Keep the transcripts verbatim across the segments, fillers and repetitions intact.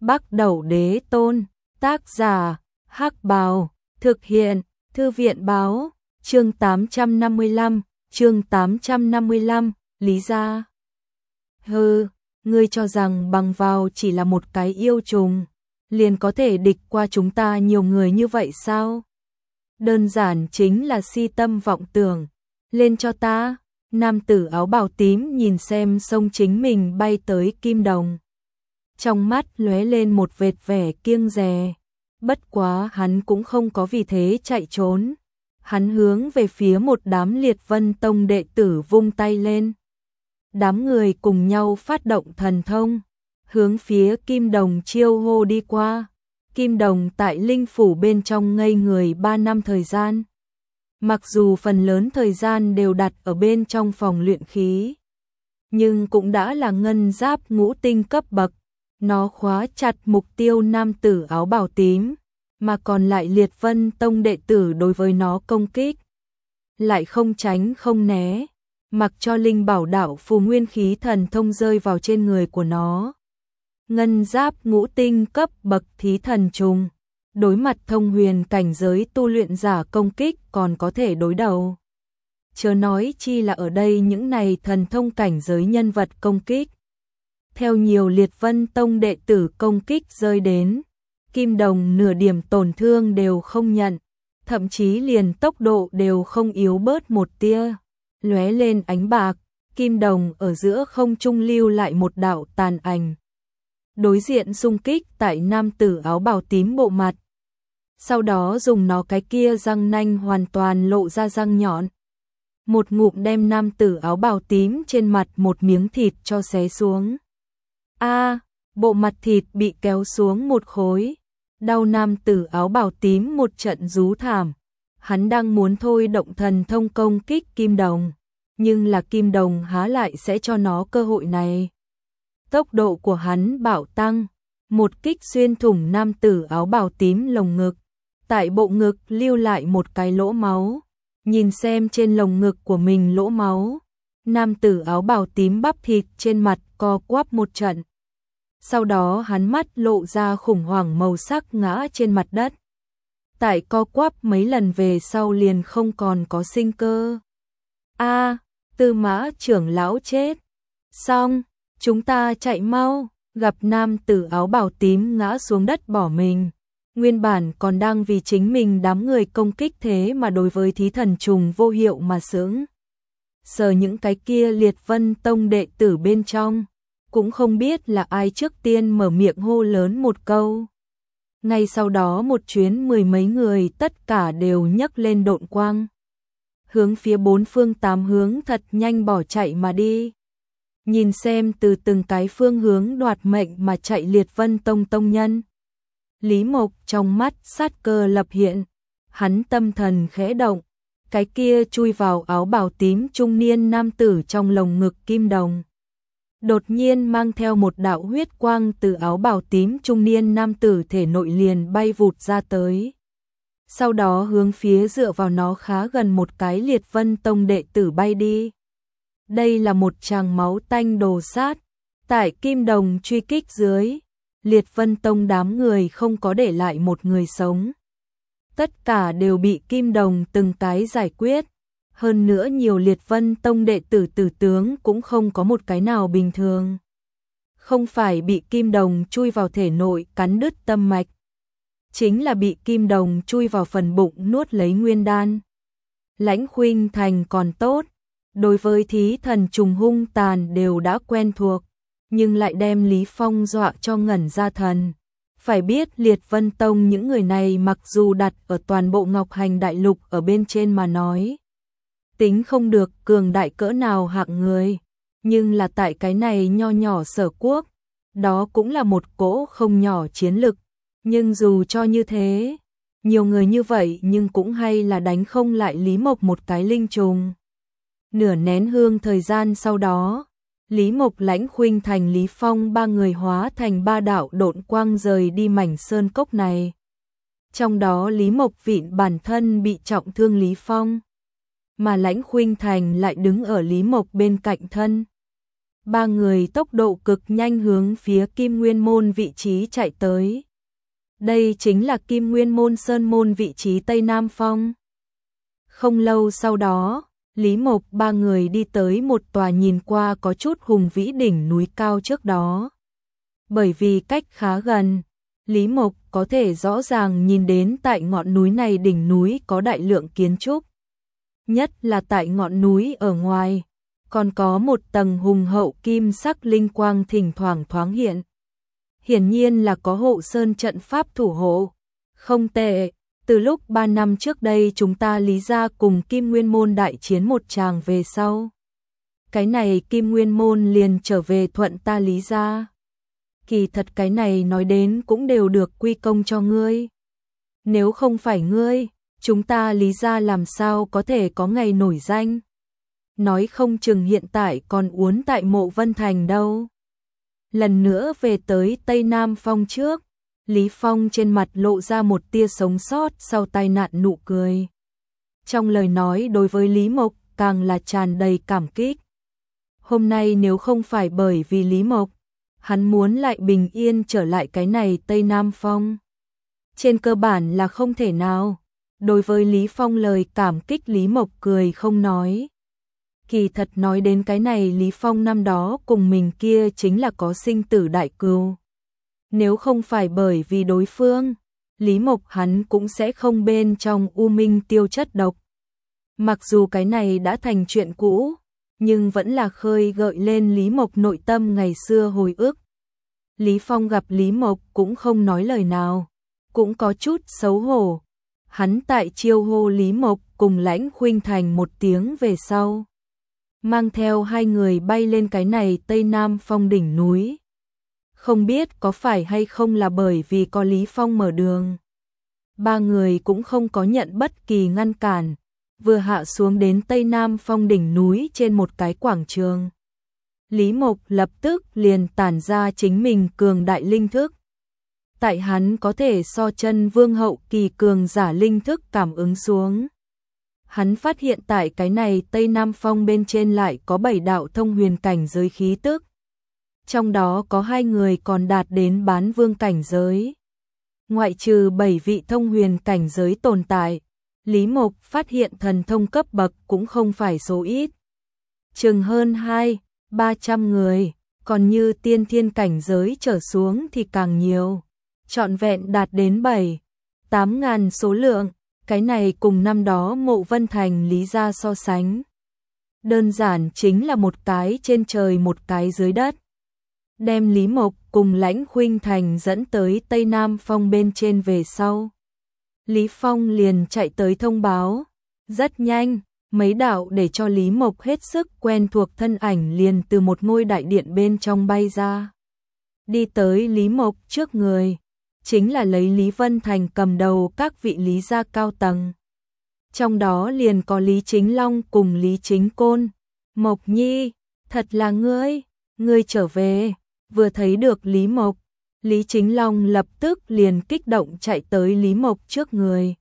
Bắc Đẩu Đế Tôn, tác giả, Hắc Bào, thực hiện, Thư viện báo, chương tám trăm năm mươi lăm, chương tám trăm năm mươi lăm, Lý gia. Hừ, ngươi cho rằng bằng vào chỉ là một cái yêu trùng, liền có thể địch qua chúng ta nhiều người như vậy sao? Đơn giản chính là si tâm vọng tưởng, lên cho ta. Nam tử áo bào tím nhìn xem sông chính mình bay tới kim đồng. Trong mắt lóe lên một vệt vẻ kiêng dè, bất quá hắn cũng không có vì thế chạy trốn. Hắn hướng về phía một đám Liệt Vân Tông đệ tử vung tay lên. Đám người cùng nhau phát động thần thông, hướng phía kim đồng chiêu hô đi qua. Kim đồng tại linh phủ bên trong ngây người ba năm thời gian. Mặc dù phần lớn thời gian đều đặt ở bên trong phòng luyện khí, nhưng cũng đã là ngân giáp ngũ tinh cấp bậc. Nó khóa chặt mục tiêu nam tử áo bào tím, mà còn lại Liệt Vân Tông đệ tử đối với nó công kích, lại không tránh không né, mặc cho linh bảo đạo phù nguyên khí thần thông rơi vào trên người của nó. Ngân giáp ngũ tinh cấp bậc thí thần trùng, đối mặt thông huyền cảnh giới tu luyện giả công kích còn có thể đối đầu, chớ nói chi là ở đây những này thần thông cảnh giới nhân vật công kích. Theo nhiều Liệt Vân Tông đệ tử công kích rơi đến, kim đồng nửa điểm tổn thương đều không nhận, thậm chí liền tốc độ đều không yếu bớt một tia. Lóe lên ánh bạc, kim đồng ở giữa không trung lưu lại một đạo tàn ảnh, đối diện xung kích tại nam tử áo bào tím bộ mặt. Sau đó dùng nó cái kia răng nanh hoàn toàn lộ ra răng nhọn, một ngụm đem nam tử áo bào tím trên mặt một miếng thịt cho xé xuống. A, bộ mặt thịt bị kéo xuống một khối, đau. Nam tử áo bào tím một trận rú thảm. Hắn đang muốn thôi động thần thông công kích kim đồng, nhưng là kim đồng há lại sẽ cho nó cơ hội này. Tốc độ của hắn bạo tăng, một kích xuyên thủng nam tử áo bào tím lồng ngực, tại bộ ngực lưu lại một cái lỗ máu. Nhìn xem trên lồng ngực của mình lỗ máu, nam tử áo bào tím bắp thịt trên mặt co quắp một trận. Sau đó hắn mắt lộ ra khủng hoảng màu sắc ngã trên mặt đất. Tại co quắp mấy lần về sau liền không còn có sinh cơ. A, Tư Mã trưởng lão chết. Xong, chúng ta chạy mau. Gặp nam tử áo bào tím ngã xuống đất bỏ mình. Nguyên bản còn đang vì chính mình đám người công kích thế mà đối với thí thần trùng vô hiệu mà sướng. Sờ những cái kia Liệt Vân Tông đệ tử bên trong, cũng không biết là ai trước tiên mở miệng hô lớn một câu. Ngay sau đó một chuyến mười mấy người tất cả đều nhấc lên độn quang, hướng phía bốn phương tám hướng thật nhanh bỏ chạy mà đi. Nhìn xem từ từng cái phương hướng đoạt mệnh mà chạy Liệt Vân Tông tông nhân, Lý Mộc trong mắt sát cơ lập hiện, hắn tâm thần khẽ động, cái kia chui vào áo bào tím trung niên nam tử trong lồng ngực kim đồng. Đột nhiên mang theo một đạo huyết quang từ áo bào tím trung niên nam tử thể nội liền bay vụt ra tới. Sau đó hướng phía dựa vào nó khá gần một cái Liệt Vân Tông đệ tử bay đi. Đây là một tràng máu tanh đồ sát. Tại kim đồng truy kích dưới, Liệt Vân Tông đám người không có để lại một người sống. Tất cả đều bị kim đồng từng cái giải quyết. Hơn nữa nhiều Liệt Vân Tông đệ tử tử tướng cũng không có một cái nào bình thường. Không phải bị kim đồng chui vào thể nội cắn đứt tâm mạch, chính là bị kim đồng chui vào phần bụng nuốt lấy nguyên đan. Lãnh Khuynh Thành còn tốt, đối với thí thần trùng hung tàn đều đã quen thuộc, nhưng lại đem Lý Phong dọa cho ngẩn ra thần. Phải biết Liệt Vân Tông những người này mặc dù đặt ở toàn bộ Ngọc Hành Đại Lục ở bên trên mà nói, tính không được cường đại cỡ nào hạng người, nhưng là tại cái này nho nhỏ Sở Quốc, đó cũng là một cỗ không nhỏ chiến lực. Nhưng dù cho như thế, nhiều người như vậy nhưng cũng hay là đánh không lại Lý Mộc một cái linh trùng. Nửa nén hương thời gian sau đó, Lý Mộc, Lãnh Khuynh Thành, Lý Phong ba người hóa thành ba đạo độn quang rời đi mảnh sơn cốc này. Trong đó Lý Mộc vịn bản thân bị trọng thương Lý Phong, mà Lãnh Khuynh Thành lại đứng ở Lý Mộc bên cạnh thân. Ba người tốc độ cực nhanh hướng phía Kim Nguyên Môn vị trí chạy tới. Đây chính là Kim Nguyên Môn Sơn Môn vị trí Tây Nam Phong. Không lâu sau đó, Lý Mộc ba người đi tới một tòa nhìn qua có chút hùng vĩ đỉnh núi cao trước đó. Bởi vì cách khá gần, Lý Mộc có thể rõ ràng nhìn đến tại ngọn núi này đỉnh núi có đại lượng kiến trúc. Nhất là tại ngọn núi ở ngoài, còn có một tầng hùng hậu kim sắc linh quang thỉnh thoảng thoáng hiện. Hiển nhiên là có hộ sơn trận pháp thủ hộ. Không tệ, từ lúc ba năm trước đây chúng ta Lý gia cùng Kim Nguyên Môn đại chiến một tràng về sau. Cái này Kim Nguyên Môn liền trở về thuận ta Lý gia. Kỳ thật cái này nói đến cũng đều được quy công cho ngươi. Nếu không phải ngươi, chúng ta Lý gia làm sao có thể có ngày nổi danh. Nói không chừng hiện tại còn uốn tại Mộ Vân Thành đâu. Lần nữa về tới Tây Nam Phong trước, Lý Phong trên mặt lộ ra một tia sống sót sau tai nạn nụ cười. Trong lời nói đối với Lý Mộc càng là tràn đầy cảm kích. Hôm nay nếu không phải bởi vì Lý Mộc, hắn muốn lại bình yên trở lại cái này Tây Nam Phong. Trên cơ bản là không thể nào. Đối với Lý Phong lời cảm kích Lý Mộc cười không nói. Kỳ thật nói đến cái này Lý Phong năm đó cùng mình kia chính là có sinh tử đại cừu. Nếu không phải bởi vì đối phương, Lý Mộc hắn cũng sẽ không bên trong u minh tiêu chất độc. Mặc dù cái này đã thành chuyện cũ, nhưng vẫn là khơi gợi lên Lý Mộc nội tâm ngày xưa hồi ức. Lý Phong gặp Lý Mộc cũng không nói lời nào, cũng có chút xấu hổ. Hắn tại chiêu hô Lý Mộc cùng Lãnh Khuynh Thành một tiếng về sau, mang theo hai người bay lên cái này Tây Nam Phong đỉnh núi. Không biết có phải hay không là bởi vì có Lý Phong mở đường. Ba người cũng không có nhận bất kỳ ngăn cản, vừa hạ xuống đến Tây Nam Phong đỉnh núi trên một cái quảng trường. Lý Mộc lập tức liền tản ra chính mình cường đại linh thức. Tại hắn có thể so chân vương hậu kỳ cường giả linh thức cảm ứng xuống. Hắn phát hiện tại cái này Tây Nam Phong bên trên lại có bảy đạo thông huyền cảnh giới khí tức. Trong đó có hai người còn đạt đến bán vương cảnh giới. Ngoại trừ bảy vị thông huyền cảnh giới tồn tại, Lý Mộc phát hiện thần thông cấp bậc cũng không phải số ít. Chừng hơn hai, ba trăm người, còn như tiên thiên cảnh giới trở xuống thì càng nhiều. Trọn vẹn đạt đến bảy, tám ngàn số lượng, cái này cùng năm đó Mộ Vân Thành Lý gia so sánh. Đơn giản chính là một cái trên trời một cái dưới đất. Đem Lý Mộc cùng Lãnh Khuynh Thành dẫn tới Tây Nam Phong bên trên về sau. Lý Phong liền chạy tới thông báo. Rất nhanh, mấy đạo để cho Lý Mộc hết sức quen thuộc thân ảnh liền từ một ngôi đại điện bên trong bay ra. Đi tới Lý Mộc trước người, chính là lấy Lý Vân Thành cầm đầu các vị Lý gia cao tầng. Trong đó liền có Lý Chính Long cùng Lý Chính Côn. Mộc Nhi, thật là ngươi, ngươi trở về. Vừa thấy được Lý Mộc, Lý Chính Long lập tức liền kích động chạy tới Lý Mộc trước người.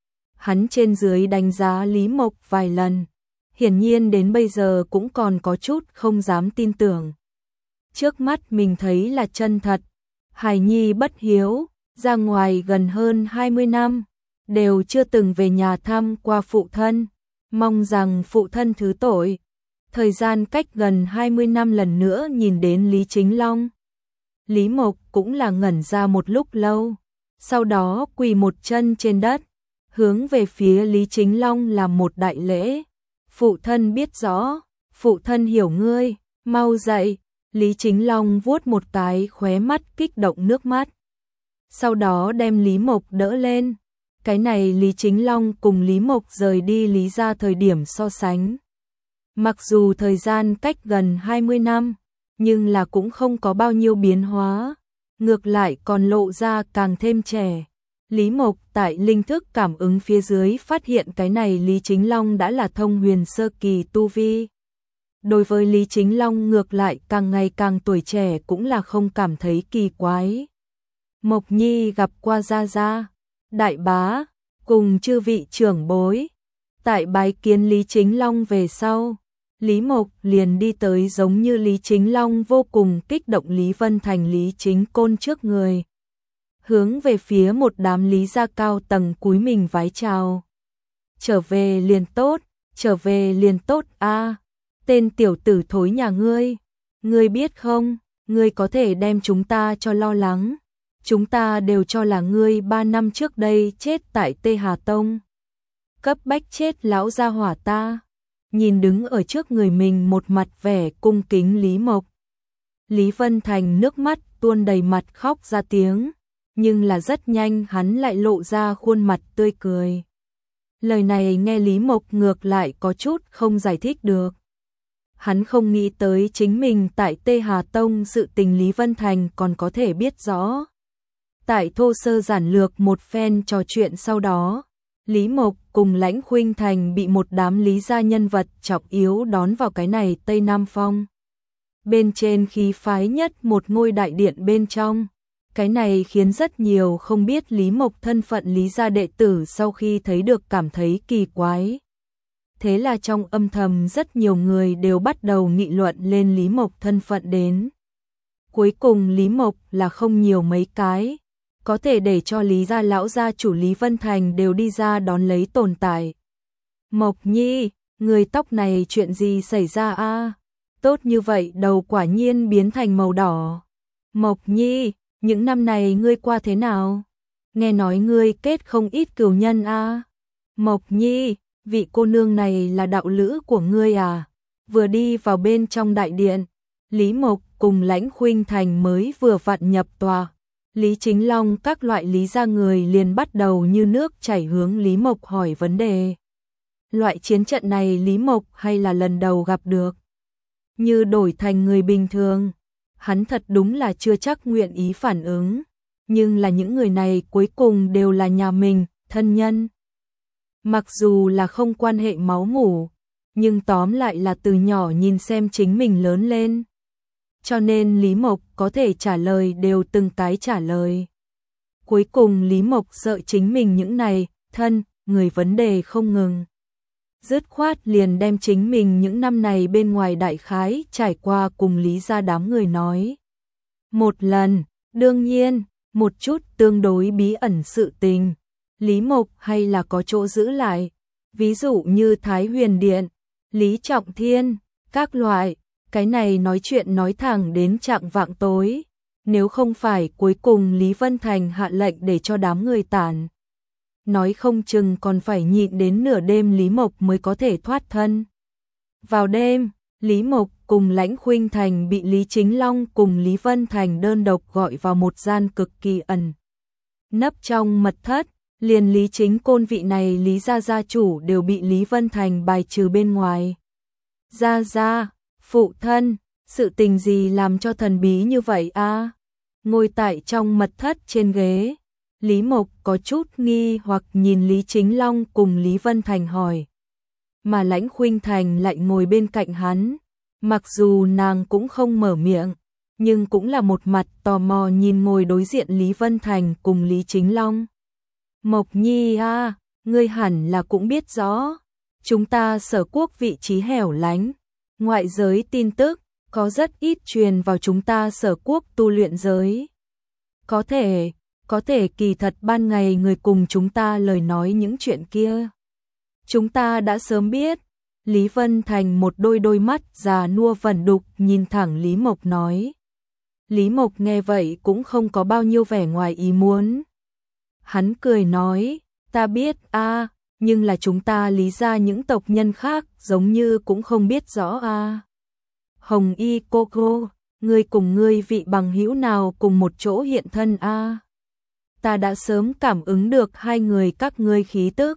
Hắn trên dưới đánh giá Lý Mộc vài lần, hiển nhiên đến bây giờ cũng còn có chút không dám tin tưởng. Trước mắt mình thấy là chân thật, hài nhi bất hiếu, ra ngoài gần hơn hai mươi năm, đều chưa từng về nhà thăm qua phụ thân, mong rằng phụ thân thứ tội. Thời gian cách gần hai mươi năm lần nữa nhìn đến Lý Chính Long. Lý Mộc cũng là ngẩn ra một lúc lâu, sau đó quỳ một chân trên đất, hướng về phía Lý Chính Long làm một đại lễ. Phụ thân biết rõ, phụ thân hiểu ngươi, mau dậy. Lý Chính Long vuốt một cái khóe mắt kích động nước mắt. Sau đó đem Lý Mộc đỡ lên. Cái này Lý Chính Long cùng Lý Mộc rời đi Lý gia thời điểm so sánh. Mặc dù thời gian cách gần hai mươi năm, nhưng là cũng không có bao nhiêu biến hóa, ngược lại còn lộ ra càng thêm trẻ. Lý Mộc tại linh thức cảm ứng phía dưới phát hiện cái này Lý Chính Long đã là thông huyền sơ kỳ tu vi. Đối với Lý Chính Long ngược lại càng ngày càng tuổi trẻ cũng là không cảm thấy kỳ quái. Mộc Nhi gặp qua gia gia, đại bá, cùng chư vị trưởng bối. Tại bái kiến Lý Chính Long về sau, Lý Mộc liền đi tới giống như Lý Chính Long vô cùng kích động Lý Vân Thành Lý Chính Côn trước người. Hướng về phía một đám Lý gia cao tầng cúi mình vái chào. Trở về liền tốt, trở về liền tốt a. Tên tiểu tử thối nhà ngươi, ngươi biết không, ngươi có thể đem chúng ta cho lo lắng. Chúng ta đều cho là ngươi ba năm trước đây chết tại Tê Hà Tông. Cấp bách chết lão gia hỏa ta. Nhìn đứng ở trước người mình một mặt vẻ cung kính Lý Mộc. Lý Vân Thành nước mắt tuôn đầy mặt khóc ra tiếng, nhưng là rất nhanh hắn lại lộ ra khuôn mặt tươi cười. Lời này nghe Lý Mộc ngược lại có chút không giải thích được. Hắn không nghĩ tới chính mình tại Tê Hà Tông sự tình Lý Vân Thành còn có thể biết rõ. Tại thô sơ giản lược một phen trò chuyện sau đó, Lý Mộc cùng Lãnh Khuynh Thành bị một đám Lý gia nhân vật trọng yếu đón vào cái này Tây Nam Phong. Bên trên khí phái nhất một ngôi đại điện bên trong. Cái này khiến rất nhiều không biết Lý Mộc thân phận Lý gia đệ tử sau khi thấy được cảm thấy kỳ quái. Thế là trong âm thầm rất nhiều người đều bắt đầu nghị luận lên Lý Mộc thân phận đến. Cuối cùng Lý Mộc là không nhiều mấy cái, có thể để cho Lý gia lão gia chủ Lý Vân Thành đều đi ra đón lấy tồn tại. Mộc Nhi, người tóc này chuyện gì xảy ra a? Tốt như vậy đầu quả nhiên biến thành màu đỏ. Mộc Nhi, những năm này ngươi qua thế nào? Nghe nói ngươi kết không ít cừu nhân a. Mộc Nhi, vị cô nương này là đạo lữ của ngươi à? Vừa đi vào bên trong đại điện, Lý Mộc cùng Lãnh Khuynh Thành mới vừa vặn nhập tòa. Lý Chính Long các loại Lý gia người liền bắt đầu như nước chảy hướng Lý Mộc hỏi vấn đề. Loại chiến trận này Lý Mộc hay là lần đầu gặp được. Như đổi thành người bình thường, hắn thật đúng là chưa chắc nguyện ý phản ứng. Nhưng là những người này cuối cùng đều là nhà mình, thân nhân. Mặc dù là không quan hệ máu mủ, nhưng tóm lại là từ nhỏ nhìn xem chính mình lớn lên. Cho nên Lý Mộc có thể trả lời đều từng cái trả lời. Cuối cùng Lý Mộc sợ chính mình những này, thân, người vấn đề không ngừng. Dứt khoát liền đem chính mình những năm này bên ngoài đại khái trải qua cùng Lý gia đám người nói. Một lần, đương nhiên, một chút tương đối bí ẩn sự tình. Lý Mộc hay là có chỗ giữ lại. Ví dụ như Thái Huyền Điện, Lý Trọng Thiên, các loại. Cái này nói chuyện nói thẳng đến chạng vạng tối. Nếu không phải cuối cùng Lý Vân Thành hạ lệnh để cho đám người tản. Nói không chừng còn phải nhịn đến nửa đêm Lý Mộc mới có thể thoát thân. Vào đêm, Lý Mộc cùng Lãnh Khuynh Thành bị Lý Chính Long cùng Lý Vân Thành đơn độc gọi vào một gian cực kỳ ẩn. Nấp trong mật thất, liền Lý Chính Côn vị này Lý gia gia chủ đều bị Lý Vân Thành bài trừ bên ngoài. Gia gia, phụ thân, sự tình gì làm cho thần bí như vậy a? Ngồi tại trong mật thất trên ghế, Lý Mộc có chút nghi hoặc nhìn Lý Chính Long cùng Lý Vân Thành hỏi. Mà Lãnh Khuynh Thành lại ngồi bên cạnh hắn, mặc dù nàng cũng không mở miệng, nhưng cũng là một mặt tò mò nhìn ngồi đối diện Lý Vân Thành cùng Lý Chính Long. Mộc Nhi a, ngươi hẳn là cũng biết rõ, chúng ta Sở Quốc vị trí hẻo lánh, ngoại giới tin tức có rất ít truyền vào chúng ta Sở Quốc tu luyện giới. Có thể, có thể kỳ thật ban ngày người cùng chúng ta lời nói những chuyện kia. Chúng ta đã sớm biết. Lý Vân Thành một đôi đôi mắt già nua vẩn đục nhìn thẳng Lý Mộc nói. Lý Mộc nghe vậy cũng không có bao nhiêu vẻ ngoài ý muốn. Hắn cười nói, ta biết a, nhưng là chúng ta Lý gia những tộc nhân khác giống như cũng không biết rõ a. Hồng Y cô cô, ngươi cùng ngươi vị bằng hữu nào cùng một chỗ hiện thân a? Ta đã sớm cảm ứng được hai người các ngươi khí tức.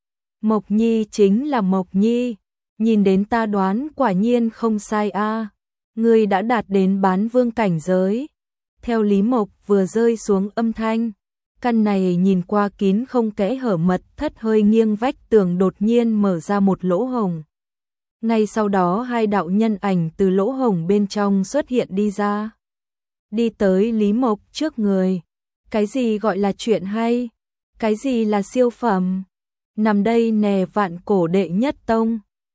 Mộc Nhi chính là Mộc Nhi, nhìn đến ta đoán quả nhiên không sai a. Ngươi đã đạt đến bán vương cảnh giới. Theo Lý Mộc vừa rơi xuống âm thanh, căn này nhìn qua kín không kẽ hở mật thất hơi nghiêng vách tường đột nhiên mở ra một lỗ hổng. Ngay sau đó hai đạo nhân ảnh từ lỗ hổng bên trong xuất hiện đi ra. Đi tới Lý Mộc trước người. Cái gì gọi là chuyện hay? Cái gì là siêu phẩm? Nằm đây nè vạn cổ đệ nhất tông.